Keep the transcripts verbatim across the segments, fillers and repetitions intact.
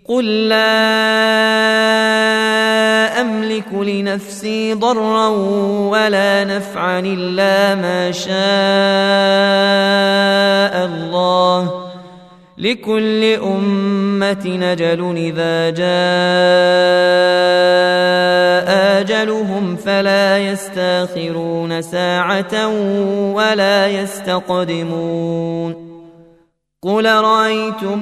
قل لا أملك لنفسي ضرا ولا نفعا إلا ما شاء الله، لكل أمة أجل إذا جاء أجلهم فلا يستأخرون ساعة ولا يستقدمون. قل رأيتم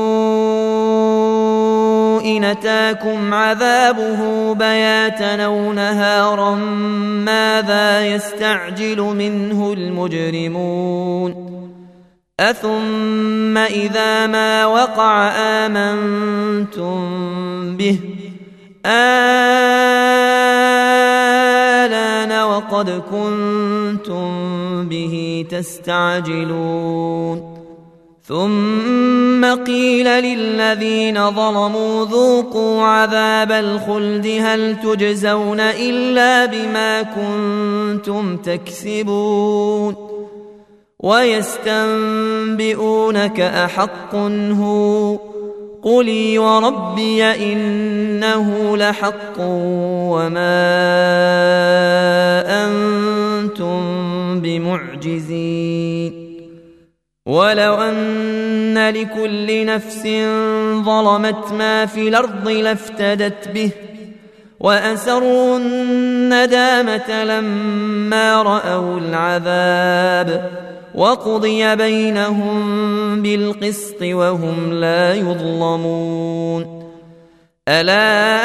إن أتاكم عذابه بياتا أو نهارا ماذا يستعجل منه المجرمون؟ أثم إذا ما وقع آمنتم به آلان وقد كنتم به تستعجلون. ثم قيل للذين ظلموا ذوقوا عذاب الخلد هل تجزون إلا بما كنتم تكسبون. ويستنبئونك أحق هو؟ قل وربي إنه لحق وما أنتم بمعجزين. ولو أن لكل نفس ظلمت ما في الأرض لافتدت به وأسروا الندامة لما رأوا العذاب وقضي بينهم بالقسط وهم لا يظلمون. ألا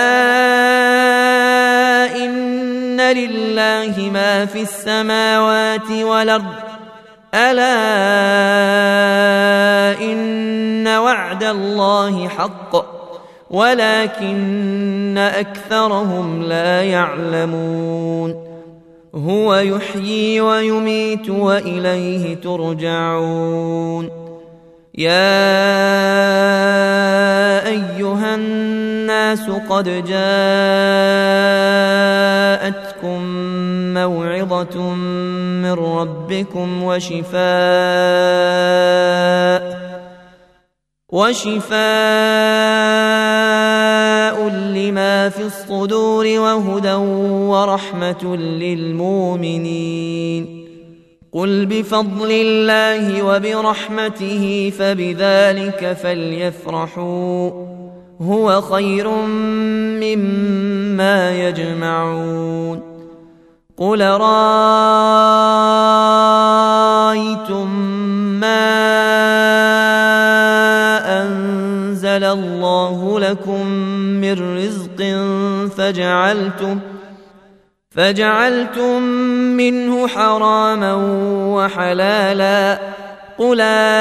إن لله ما في السماوات والأرض ألا إن وعد الله حق ولكن أكثرهم لا يعلمون. هو يحيي ويميت وإليه ترجعون. يا أيها الناس قد جاءتكم موعظة من ربكم وشفاء وشفاء لما في الصدور وهدى ورحمة للمؤمنين. قل بفضل الله وبرحمته فبذلك فليفرحوا هو خير مما يجمعون. قل رأيتم ما أنزل الله لكم من رزق فجعلتم فجعلتم منه حراما وحلالا قل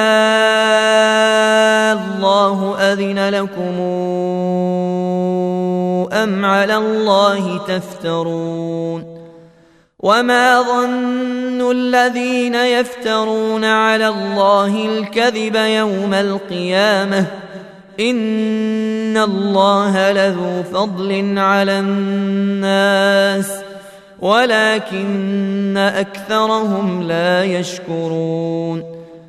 الله أذن لكم أم على الله تفترون؟ وما ظن الذين يفترون على الله الكذب يوم القيامة إن الله لذو فضل على الناس ولكن أكثرهم لا يشكرون.